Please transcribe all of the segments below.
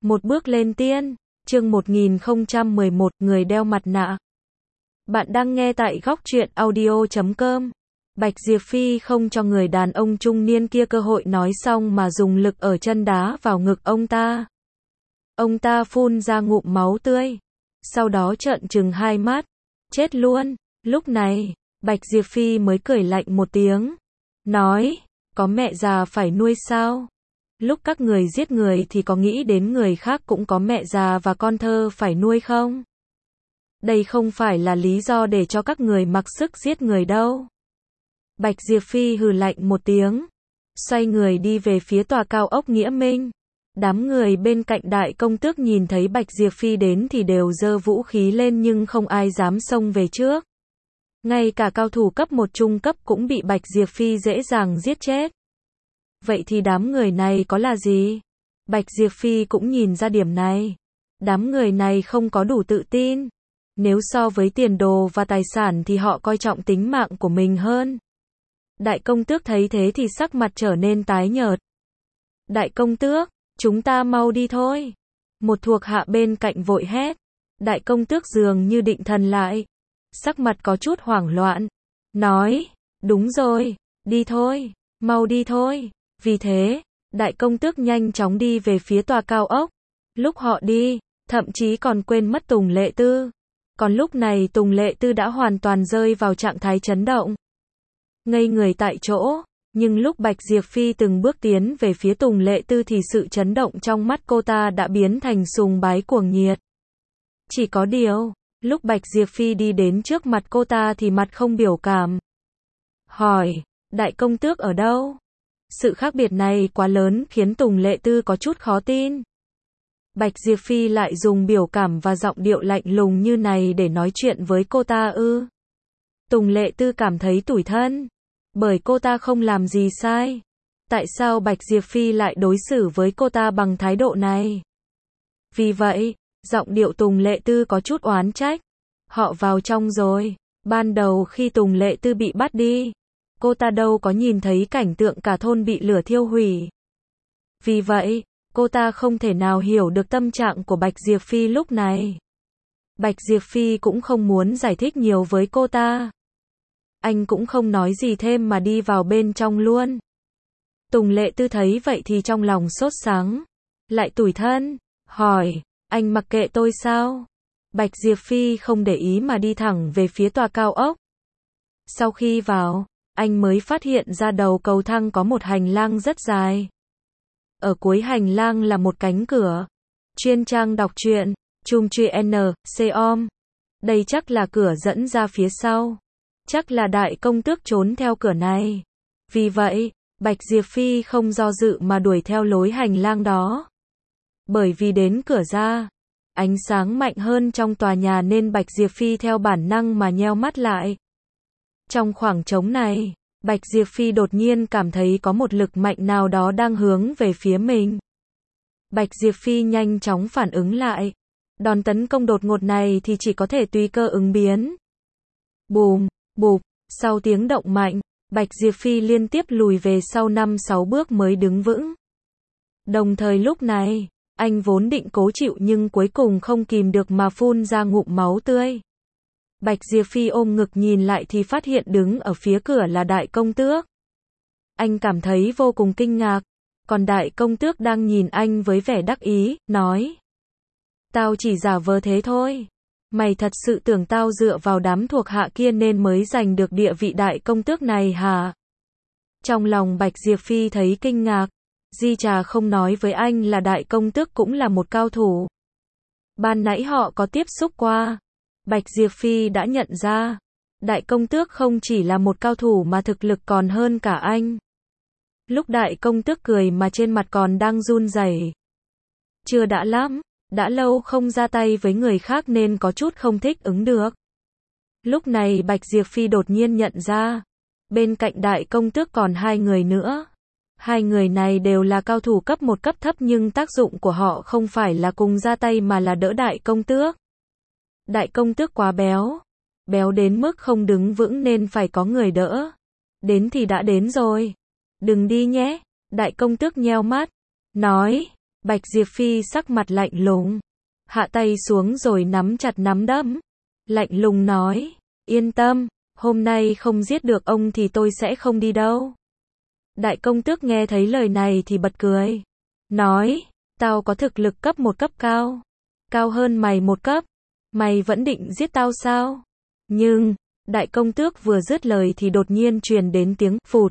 Một bước lên tiên, chương 1011, người đeo mặt nạ. Bạn đang nghe tại góc truyện audio.com. Bạch Diệp Phi không cho người đàn ông trung niên kia cơ hội nói xong mà dùng lực ở chân đá vào ngực ông ta. Ông ta phun ra ngụm máu tươi. Sau đó trợn trừng hai mắt. Chết luôn. Lúc này, Bạch Diệp Phi mới cười lạnh một tiếng. Nói, có mẹ già phải nuôi sao? Lúc các người giết người thì có nghĩ đến người khác cũng có mẹ già và con thơ phải nuôi không? Đây không phải là lý do để cho các người mặc sức giết người đâu. Bạch Diệp Phi hừ lạnh một tiếng, xoay người đi về phía tòa cao ốc Nghĩa Minh. Đám người bên cạnh đại công tước nhìn thấy Bạch Diệp Phi đến thì đều giơ vũ khí lên nhưng không ai dám xông về trước. Ngay cả cao thủ cấp 1 trung cấp cũng bị Bạch Diệp Phi dễ dàng giết chết. Vậy thì đám người này có là gì? Bạch Diệp Phi cũng nhìn ra điểm này. Đám người này không có đủ tự tin. Nếu so với tiền đồ và tài sản thì họ coi trọng tính mạng của mình hơn. Đại công tước thấy thế thì sắc mặt trở nên tái nhợt. Đại công tước, chúng ta mau đi thôi. Một thuộc hạ bên cạnh vội hét. Đại công tước dường như định thần lại. Sắc mặt có chút hoảng loạn. Nói, đúng rồi, đi thôi, mau đi thôi. Vì thế, đại công tước nhanh chóng đi về phía tòa cao ốc. Lúc họ đi, thậm chí còn quên mất Tùng Lệ Tư. Còn lúc này Tùng Lệ Tư đã hoàn toàn rơi vào trạng thái chấn động. Ngây người tại chỗ, nhưng lúc Bạch Diệp Phi từng bước tiến về phía Tùng Lệ Tư thì sự chấn động trong mắt cô ta đã biến thành sùng bái cuồng nhiệt. Chỉ có điều, lúc Bạch Diệp Phi đi đến trước mặt cô ta thì mặt không biểu cảm. Hỏi, đại công tước ở đâu? Sự khác biệt này quá lớn khiến Tùng Lệ Tư có chút khó tin. Bạch Diệp Phi lại dùng biểu cảm và giọng điệu lạnh lùng như này để nói chuyện với cô ta ư? Tùng Lệ Tư cảm thấy tủi thân. Bởi cô ta không làm gì sai. Tại sao Bạch Diệp Phi lại đối xử với cô ta bằng thái độ này? Vì vậy, giọng điệu Tùng Lệ Tư có chút oán trách. Họ vào trong rồi. Ban đầu khi Tùng Lệ Tư bị bắt đi, cô ta đâu có nhìn thấy cảnh tượng cả thôn bị lửa thiêu hủy. Vì vậy, cô ta không thể nào hiểu được tâm trạng của Bạch Diệp Phi lúc này. Bạch Diệp Phi cũng không muốn giải thích nhiều với cô ta. Anh cũng không nói gì thêm mà đi vào bên trong luôn. Tùng Lệ Tư thấy vậy thì trong lòng sốt sắng. Lại tủi thân, hỏi, anh mặc kệ tôi sao? Bạch Diệp Phi không để ý mà đi thẳng về phía tòa cao ốc. Sau khi vào, anh mới phát hiện ra đầu cầu thang có một hành lang rất dài. Ở cuối hành lang là một cánh cửa. Chuyên trang đọc truyện, Chung Truyện N.com. Đây chắc là cửa dẫn ra phía sau. Chắc là đại công tước trốn theo cửa này. Vì vậy, Bạch Diệp Phi không do dự mà đuổi theo lối hành lang đó. Bởi vì đến cửa ra, ánh sáng mạnh hơn trong tòa nhà nên Bạch Diệp Phi theo bản năng mà nheo mắt lại. Trong khoảng trống này, Bạch Diệp Phi đột nhiên cảm thấy có một lực mạnh nào đó đang hướng về phía mình. Bạch Diệp Phi nhanh chóng phản ứng lại. Đòn tấn công đột ngột này thì chỉ có thể tùy cơ ứng biến. Bùm, bụp, sau tiếng động mạnh, Bạch Diệp Phi liên tiếp lùi về sau 5-6 bước mới đứng vững. Đồng thời lúc này, anh vốn định cố chịu nhưng cuối cùng không kìm được mà phun ra ngụm máu tươi. Bạch Diệp Phi ôm ngực nhìn lại thì phát hiện đứng ở phía cửa là đại công tước. Anh cảm thấy vô cùng kinh ngạc, còn đại công tước đang nhìn anh với vẻ đắc ý, nói. Tao chỉ giả vờ thế thôi. Mày thật sự tưởng tao dựa vào đám thuộc hạ kia nên mới giành được địa vị đại công tước này hả? Trong lòng Bạch Diệp Phi thấy kinh ngạc. Di Trà không nói với anh là đại công tước cũng là một cao thủ. Ban nãy họ có tiếp xúc qua. Bạch Diệp Phi đã nhận ra, đại công tước không chỉ là một cao thủ mà thực lực còn hơn cả anh. Lúc đại công tước cười mà trên mặt còn đang run rẩy. Chưa đã lắm, đã lâu không ra tay với người khác nên có chút không thích ứng được. Lúc này Bạch Diệp Phi đột nhiên nhận ra, bên cạnh đại công tước còn hai người nữa. Hai người này đều là cao thủ cấp 1 cấp thấp nhưng tác dụng của họ không phải là cùng ra tay mà là đỡ đại công tước. Đại công tước quá béo. Béo đến mức không đứng vững nên phải có người đỡ. Đến thì đã đến rồi. Đừng đi nhé. Đại công tước nheo mắt. Nói. Bạch Diệp Phi sắc mặt lạnh lùng, hạ tay xuống rồi nắm chặt nắm đấm, lạnh lùng nói, yên tâm, hôm nay không giết được ông thì tôi sẽ không đi đâu. Đại công tước nghe thấy lời này thì bật cười, nói, tao có thực lực cấp 1 cấp cao, cao hơn mày 1 cấp, mày vẫn định giết tao sao? Nhưng, đại công tước vừa dứt lời thì đột nhiên truyền đến tiếng phụt.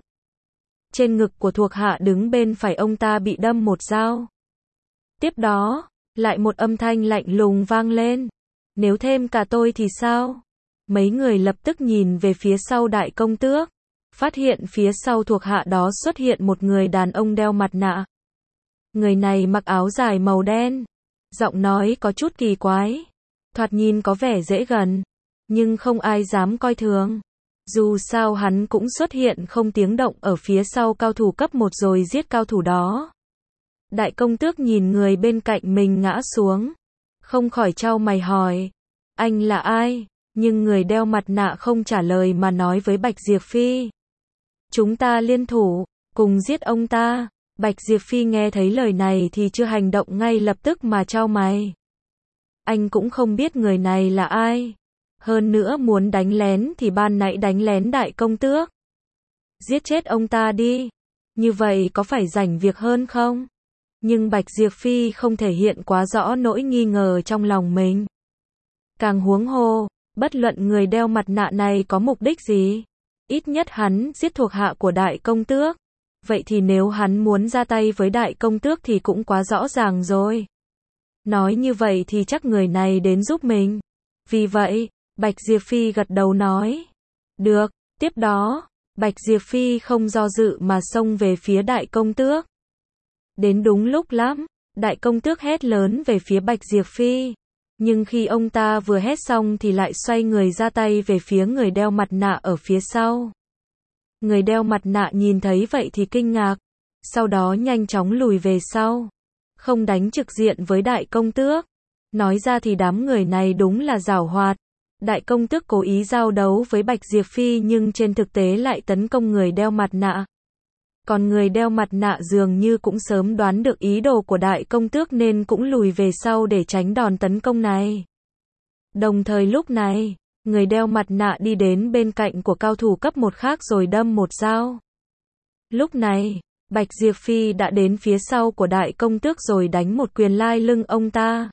Trên ngực của thuộc hạ đứng bên phải ông ta bị đâm một dao. Tiếp đó, lại một âm thanh lạnh lùng vang lên. Nếu thêm cả tôi thì sao? Mấy người lập tức nhìn về phía sau đại công tước, phát hiện phía sau thuộc hạ đó xuất hiện một người đàn ông đeo mặt nạ. Người này mặc áo dài màu đen, giọng nói có chút kỳ quái, thoạt nhìn có vẻ dễ gần, nhưng không ai dám coi thường. Dù sao hắn cũng xuất hiện không tiếng động ở phía sau cao thủ cấp 1 rồi giết cao thủ đó. Đại công tước nhìn người bên cạnh mình ngã xuống, không khỏi chau mày hỏi, anh là ai? Nhưng người đeo mặt nạ không trả lời mà nói với Bạch Diệp Phi, chúng ta liên thủ, cùng giết ông ta. Bạch Diệp Phi nghe thấy lời này thì chưa hành động ngay lập tức mà chau mày. Anh cũng không biết người này là ai. Hơn nữa muốn đánh lén thì ban nãy đánh lén đại công tước. Giết chết ông ta đi. Như vậy có phải rảnh việc hơn không? Nhưng Bạch Diệp Phi không thể hiện quá rõ nỗi nghi ngờ trong lòng mình. Càng huống hồ, bất luận người đeo mặt nạ này có mục đích gì, ít nhất hắn giết thuộc hạ của đại công tước. Vậy thì nếu hắn muốn ra tay với đại công tước thì cũng quá rõ ràng rồi. Nói như vậy thì chắc người này đến giúp mình. Vì vậy, Bạch Diệp Phi gật đầu nói, được. Tiếp đó, Bạch Diệp Phi không do dự mà xông về phía đại công tước. Đến đúng lúc lắm, đại công tước hét lớn về phía Bạch Diệp Phi. Nhưng khi ông ta vừa hét xong thì lại xoay người ra tay về phía người đeo mặt nạ ở phía sau. Người đeo mặt nạ nhìn thấy vậy thì kinh ngạc, sau đó nhanh chóng lùi về sau, không đánh trực diện với đại công tước. Nói ra thì đám người này đúng là giảo hoạt. Đại công tước cố ý giao đấu với Bạch Diệp Phi nhưng trên thực tế lại tấn công người đeo mặt nạ. Còn người đeo mặt nạ dường như cũng sớm đoán được ý đồ của đại công tước nên cũng lùi về sau để tránh đòn tấn công này. Đồng thời lúc này, người đeo mặt nạ đi đến bên cạnh của cao thủ cấp 1 khác rồi đâm một dao. Lúc này, Bạch Diệp Phi đã đến phía sau của đại công tước rồi đánh một quyền lai lưng ông ta.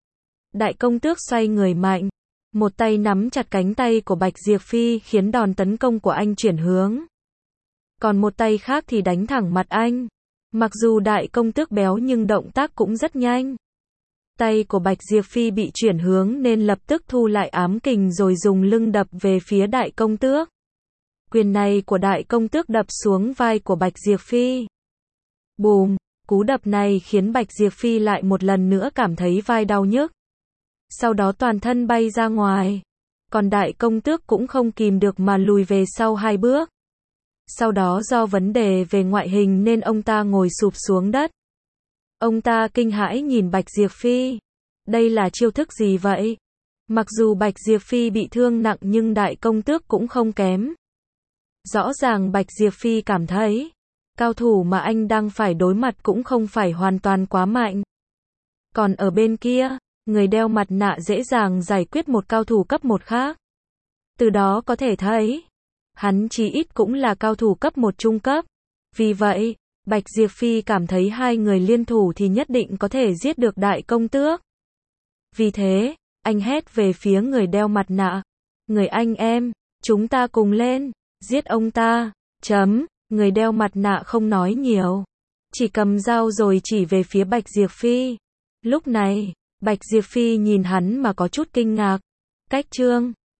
Đại công tước xoay người mạnh, một tay nắm chặt cánh tay của Bạch Diệp Phi khiến đòn tấn công của anh chuyển hướng. Còn một tay khác thì đánh thẳng mặt anh. Mặc dù đại công tước béo nhưng động tác cũng rất nhanh. Tay của Bạch Diệp Phi bị chuyển hướng nên lập tức thu lại ám kình rồi dùng lưng đập về phía đại công tước. Quyền này của đại công tước đập xuống vai của Bạch Diệp Phi. Bùm, cú đập này khiến Bạch Diệp Phi lại một lần nữa cảm thấy vai đau nhức. Sau đó toàn thân bay ra ngoài. Còn đại công tước cũng không kìm được mà lùi về sau 2 bước. Sau đó do vấn đề về ngoại hình nên ông ta ngồi sụp xuống đất. Ông ta kinh hãi nhìn Bạch Diệp Phi. Đây là chiêu thức gì vậy? Mặc dù Bạch Diệp Phi bị thương nặng nhưng đại công tước cũng không kém. Rõ ràng Bạch Diệp Phi cảm thấy, cao thủ mà anh đang phải đối mặt cũng không phải hoàn toàn quá mạnh. Còn ở bên kia, người đeo mặt nạ dễ dàng giải quyết một cao thủ cấp 1 khác. Từ đó có thể thấy, hắn chí ít cũng là cao thủ cấp 1 trung cấp. Vì vậy, Bạch Diệp Phi cảm thấy hai người liên thủ thì nhất định có thể giết được đại công tước. Vì thế, anh hét về phía người đeo mặt nạ. Người anh em, chúng ta cùng lên, giết ông ta. Người đeo mặt nạ không nói nhiều, chỉ cầm dao rồi chỉ về phía Bạch Diệp Phi. Lúc này, Bạch Diệp Phi nhìn hắn mà có chút kinh ngạc. Cách chương